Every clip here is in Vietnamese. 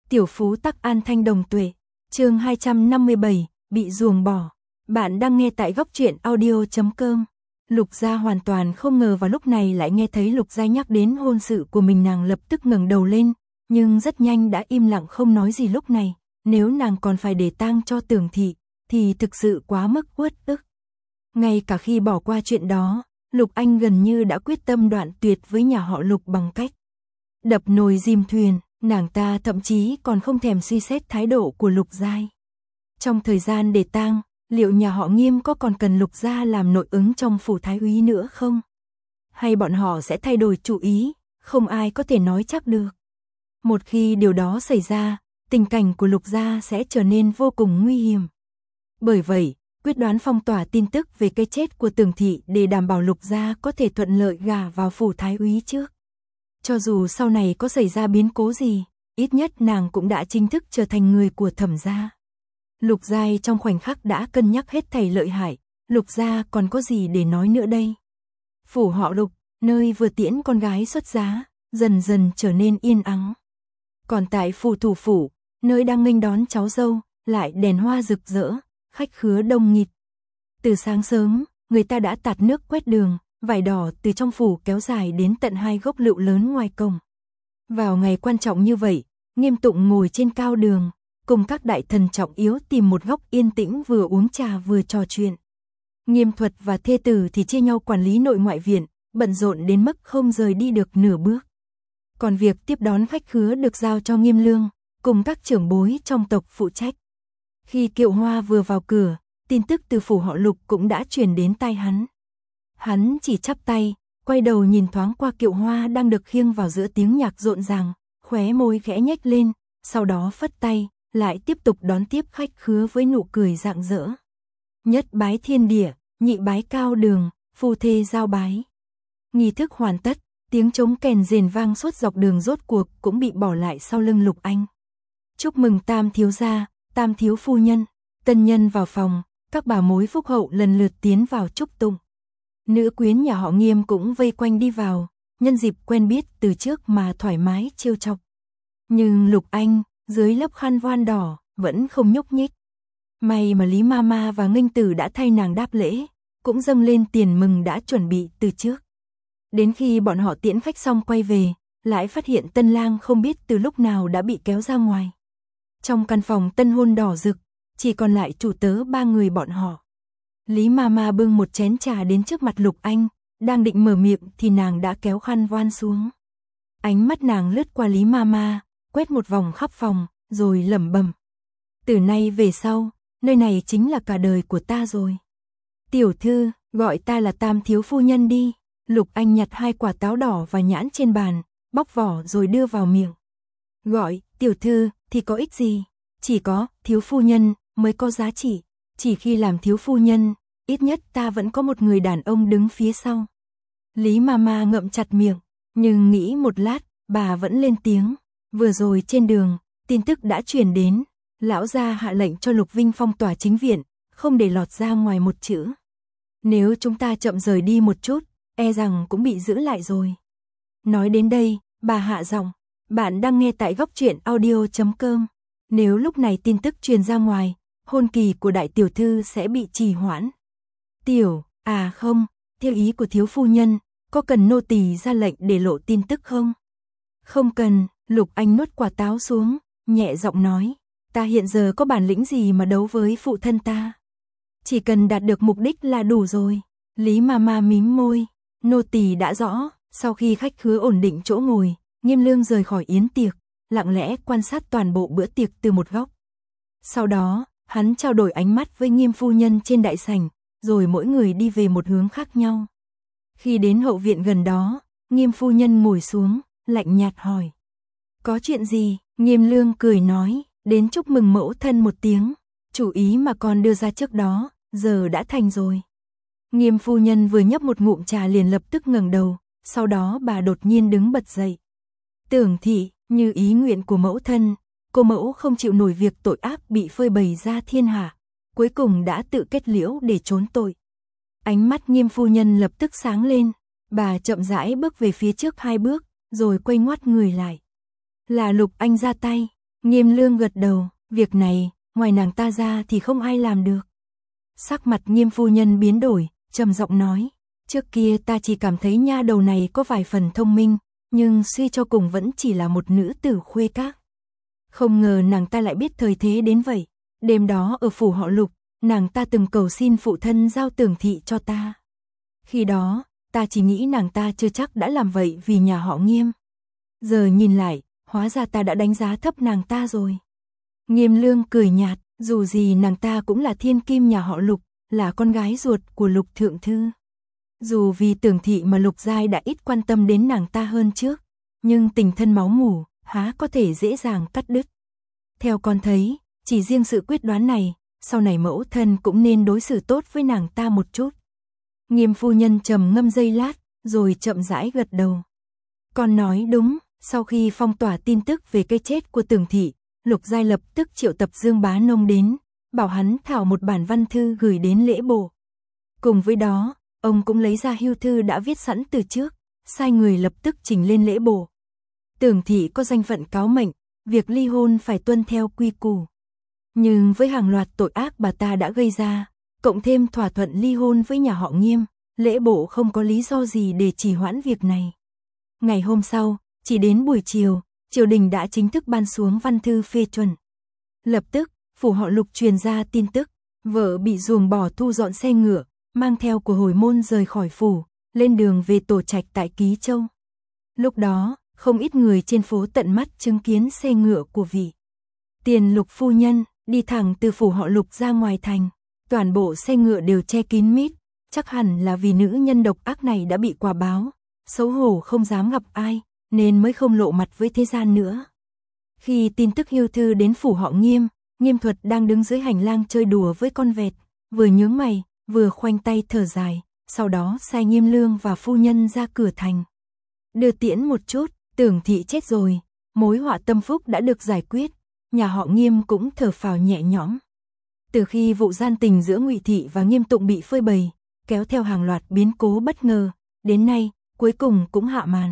Tiểu phú tắc an thanh đồng tuệ. Chương 257, bị ruồng bỏ. Bạn đang nghe tại góc truyện audio.com. Lục Gia hoàn toàn không ngờ vào lúc này lại nghe thấy Lục Gia nhắc đến hôn sự của mình, nàng lập tức ngẩng đầu lên, nhưng rất nhanh đã im lặng không nói gì. Lúc này, nếu nàng còn phải để tang cho Tưởng thị, thì thực sự quá mức uất ức. Ngay cả khi bỏ qua chuyện đó, Lục Anh gần như đã quyết tâm đoạn tuyệt với nhà họ Lục bằng cách đập nồi dìm thuyền. Nàng ta thậm chí còn không thèm suy xét thái độ của Lục Giai. Trong thời gian để tang, liệu nhà họ Nghiêm có còn cần Lục Gia làm nội ứng trong phủ thái úy nữa không? Hay bọn họ sẽ thay đổi chủ ý, không ai có thể nói chắc được. Một khi điều đó xảy ra, tình cảnh của Lục Gia sẽ trở nên vô cùng nguy hiểm. Bởi vậy, quyết đoán phong tỏa tin tức về cái chết của Tưởng thị để đảm bảo Lục Gia có thể thuận lợi gả vào phủ thái úy trước. Cho dù sau này có xảy ra biến cố gì, ít nhất nàng cũng đã chính thức trở thành người của Thẩm gia. Lục Giai trong khoảnh khắc đã cân nhắc hết thảy lợi hại, Lục Gia còn có gì để nói nữa đây? Phủ họ Lục, nơi vừa tiễn con gái xuất giá, dần dần trở nên yên ắng. Còn tại phủ thủ phủ, nơi đang nghênh đón cháu dâu, lại đèn hoa rực rỡ, khách khứa đông nghịt. Từ sáng sớm, người ta đã tạt nước quét đường, vải đỏ từ trong phủ kéo dài đến tận 2 gốc lựu lớn ngoài cổng. Vào ngày quan trọng như vậy, Nghiêm Tụng ngồi trên cao đường, cùng các đại thần trọng yếu tìm một góc yên tĩnh vừa uống trà vừa trò chuyện. Nghiêm Thuật và thê tử thì chia nhau quản lý nội ngoại viện, bận rộn đến mức không rời đi được nửa bước. Còn việc tiếp đón khách khứa được giao cho Nghiêm Lương, cùng các trưởng bối trong tộc phụ trách. Khi Kiệu Hoa vừa vào cửa, tin tức từ phủ họ Lục cũng đã truyền đến tai hắn. Hắn chỉ chắp tay, quay đầu nhìn thoáng qua Kiệu Hoa đang được khiêng vào giữa tiếng nhạc rộn ràng, khóe môi khẽ nhếch lên, sau đó phất tay, lại tiếp tục đón tiếp khách khứa với nụ cười rạng rỡ. Nhất bái thiên địa, nhị bái cao đường, phu thê giao bái. Nghi thức hoàn tất, tiếng trống kèn rền vang suốt dọc đường rốt cuộc cũng bị bỏ lại sau lưng Lục Anh. Chúc mừng Tam thiếu gia, Tam thiếu phu nhân. Tân nhân vào phòng, các bà mối phúc hậu lần lượt tiến vào chúc tụng. Nữ quyến nhà họ Nghiêm cũng vây quanh đi vào, nhân dịp quen biết từ trước mà thoải mái trêu chọc. Nhưng Lục Anh, dưới lớp khăn voan đỏ, vẫn không nhúc nhích. May mà Lý Mama và Nghênh Tử đã thay nàng đáp lễ, cũng dâng lên tiền mừng đã chuẩn bị từ trước. Đến khi bọn họ tiễn khách xong quay về, lại phát hiện tân lang không biết từ lúc nào đã bị kéo ra ngoài. Trong căn phòng tân hôn đỏ rực, chỉ còn lại chủ tớ 3 người bọn họ. Lý Mama bưng một chén trà đến trước mặt Lục Anh, đang định mở miệng thì nàng đã kéo khăn voan xuống. Ánh mắt nàng lướt qua Lý Mama, quét một vòng khắp phòng, rồi lẩm bẩm: từ nay về sau, nơi này chính là cả đời của ta rồi. Tiểu thư, gọi ta là Tam thiếu phu nhân đi. Lục Anh nhặt 2 quả táo đỏ và nhãn trên bàn, bóc vỏ rồi đưa vào miệng. Gọi tiểu thư thì có ích gì? Chỉ có thiếu phu nhân mới có giá trị. Chỉ khi làm thiếu phu nhân, ít nhất ta vẫn có một người đàn ông đứng phía sau. Lý Mama ngậm chặt miệng, nhưng nghĩ một lát, bà vẫn lên tiếng. Vừa rồi trên đường, tin tức đã truyền đến, lão gia hạ lệnh cho Lục Vinh phong tỏa chính viện, không để lọt ra ngoài một chữ. Nếu chúng ta chậm rời đi một chút, e rằng cũng bị giữ lại rồi. Nói đến đây, bà hạ giọng, bạn đang nghe tại góc truyện audio.com. Nếu lúc này tin tức truyền ra ngoài, hôn kỳ của đại tiểu thư sẽ bị trì hoãn. Không, theo ý của thiếu phu nhân, có cần nô tỳ ra lệnh để lộ tin tức không? Không cần. Lục Anh nuốt quả táo xuống, nhẹ giọng nói, ta hiện giờ có bản lĩnh gì mà đấu với phụ thân ta? Chỉ cần đạt được mục đích là đủ rồi. Lý Mama mím môi, nô tỳ đã rõ. Sau khi khách khứa ổn định chỗ ngồi, Nghiêm Lương rời khỏi yến tiệc, lặng lẽ quan sát toàn bộ bữa tiệc từ một góc. Sau đó, hắn trao đổi ánh mắt với Nghiêm phu nhân trên đại sảnh, rồi mỗi người đi về một hướng khác nhau. Khi đến hậu viện gần đó, Nghiêm phu nhân ngồi xuống, lạnh nhạt hỏi. Có chuyện gì? Nghiêm Lương cười nói, đến chúc mừng mẫu thân một tiếng. Chủ ý mà con đưa ra trước đó, giờ đã thành rồi. Nghiêm phu nhân vừa nhấp một ngụm trà liền lập tức ngẩng đầu, sau đó bà đột nhiên đứng bật dậy. Tưởng thị, như ý nguyện của mẫu thân, cô mẫu không chịu nổi việc tội ác bị phơi bày ra thiên hạ, cuối cùng đã tự kết liễu để trốn tội. Ánh mắt Nghiêm phu nhân lập tức sáng lên, bà chậm rãi bước về phía trước 2 bước, rồi quay ngoắt người lại. Là Lục Anh ra tay. Nghiêm Lương gật đầu, việc này, ngoài nàng ta ra thì không ai làm được. Sắc mặt Nghiêm phu nhân biến đổi, trầm giọng nói, trước kia ta chỉ cảm thấy nha đầu này có vài phần thông minh, nhưng suy cho cùng vẫn chỉ là một nữ tử khuê các. Không ngờ nàng ta lại biết thời thế đến vậy. Đêm đó ở phủ họ Lục, nàng ta từng cầu xin phụ thân giao Tưởng thị cho ta. Khi đó, ta chỉ nghĩ nàng ta chưa chắc đã làm vậy vì nhà họ Nghiêm. Giờ nhìn lại, hóa ra ta đã đánh giá thấp nàng ta rồi. Nghiêm Lương cười nhạt, dù gì nàng ta cũng là thiên kim nhà họ Lục, là con gái ruột của Lục thượng thư. Dù vì Tưởng thị mà Lục Giai đã ít quan tâm đến nàng ta hơn trước, nhưng tình thân máu mủ, há có thể dễ dàng cắt đứt. Theo con thấy, chỉ riêng sự quyết đoán này, sau này mẫu thân cũng nên đối xử tốt với nàng ta một chút. Nghiêm phu nhân trầm ngâm giây lát, rồi chậm rãi gật đầu. Con nói đúng, sau khi phong tỏa tin tức về cái chết của Tưởng thị, Lục Giai lập tức triệu tập Dương Bá Nông đến, bảo hắn thảo một bản văn thư gửi đến lễ bộ. Cùng với đó, ông cũng lấy ra hưu thư đã viết sẵn từ trước, sai người lập tức trình lên lễ bộ. Tưởng thị có danh phận cáo mệnh, việc ly hôn phải tuân theo quy củ. Nhưng với hàng loạt tội ác bà ta đã gây ra, cộng thêm thỏa thuận ly hôn với nhà họ Nghiêm, lễ bộ không có lý do gì để trì hoãn việc này. Ngày hôm sau, chỉ đến buổi chiều, triều đình đã chính thức ban xuống văn thư phê chuẩn. Lập tức, phủ họ Lục truyền ra tin tức, vợ bị ruồng bỏ thu dọn xe ngựa, mang theo của hồi môn rời khỏi phủ, lên đường về tổ trạch tại Ký Châu. Lúc đó, không ít người trên phố tận mắt chứng kiến xe ngựa của vị tiền Lục phu nhân, đi thẳng từ phủ họ Lục ra ngoài thành. Toàn bộ xe ngựa đều che kín mít, chắc hẳn là vì nữ nhân độc ác này đã bị quả báo, xấu hổ không dám gặp ai, nên mới không lộ mặt với thế gian nữa. Khi tin tức hưu thư đến phủ họ Nghiêm, Nghiêm Thuật đang đứng dưới hành lang chơi đùa với con vẹt, vừa nhướng mày, vừa khoanh tay thở dài, sau đó sai Nghiêm Lương và phu nhân ra cửa thành. Đưa tiễn một chút, Tưởng thị chết rồi, mối họa tâm phúc đã được giải quyết, nhà họ Nghiêm cũng thở phào nhẹ nhõm. Từ khi vụ gian tình giữa Ngụy thị và Nghiêm Tụng bị phơi bày, kéo theo hàng loạt biến cố bất ngờ, đến nay, cuối cùng cũng hạ màn.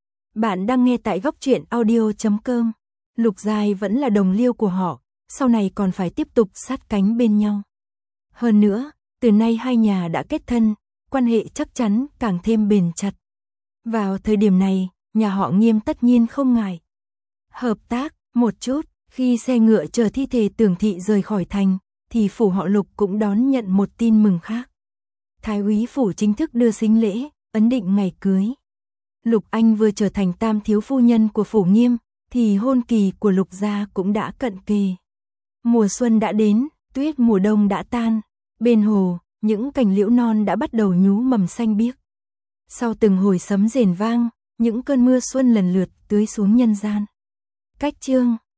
Bạn đang nghe tại góc truyện audio.com. Lục Giai vẫn là đồng liêu của họ, sau này còn phải tiếp tục sát cánh bên nhau. Hơn nữa, từ nay hai nhà đã kết thân, quan hệ chắc chắn càng thêm bền chặt. Vào thời điểm này, nhà họ Nghiêm tất nhiên không ngại hợp tác một chút. Khi xe ngựa chở thi thể Tưởng thị rời khỏi thành, thì phủ họ Lục cũng đón nhận một tin mừng khác. Thái úy phủ chính thức đưa sính lễ, ấn định ngày cưới. Lục Anh vừa trở thành tam thiếu phu nhân của phủ Nghiêm, thì hôn kỳ của Lục gia cũng đã cận kề. Mùa xuân đã đến, tuyết mùa đông đã tan, bên hồ, những cành liễu non đã bắt đầu nhú mầm xanh biếc. Sau từng hồi sấm rền vang, những cơn mưa xuân lần lượt tưới xuống nhân gian. Cách chương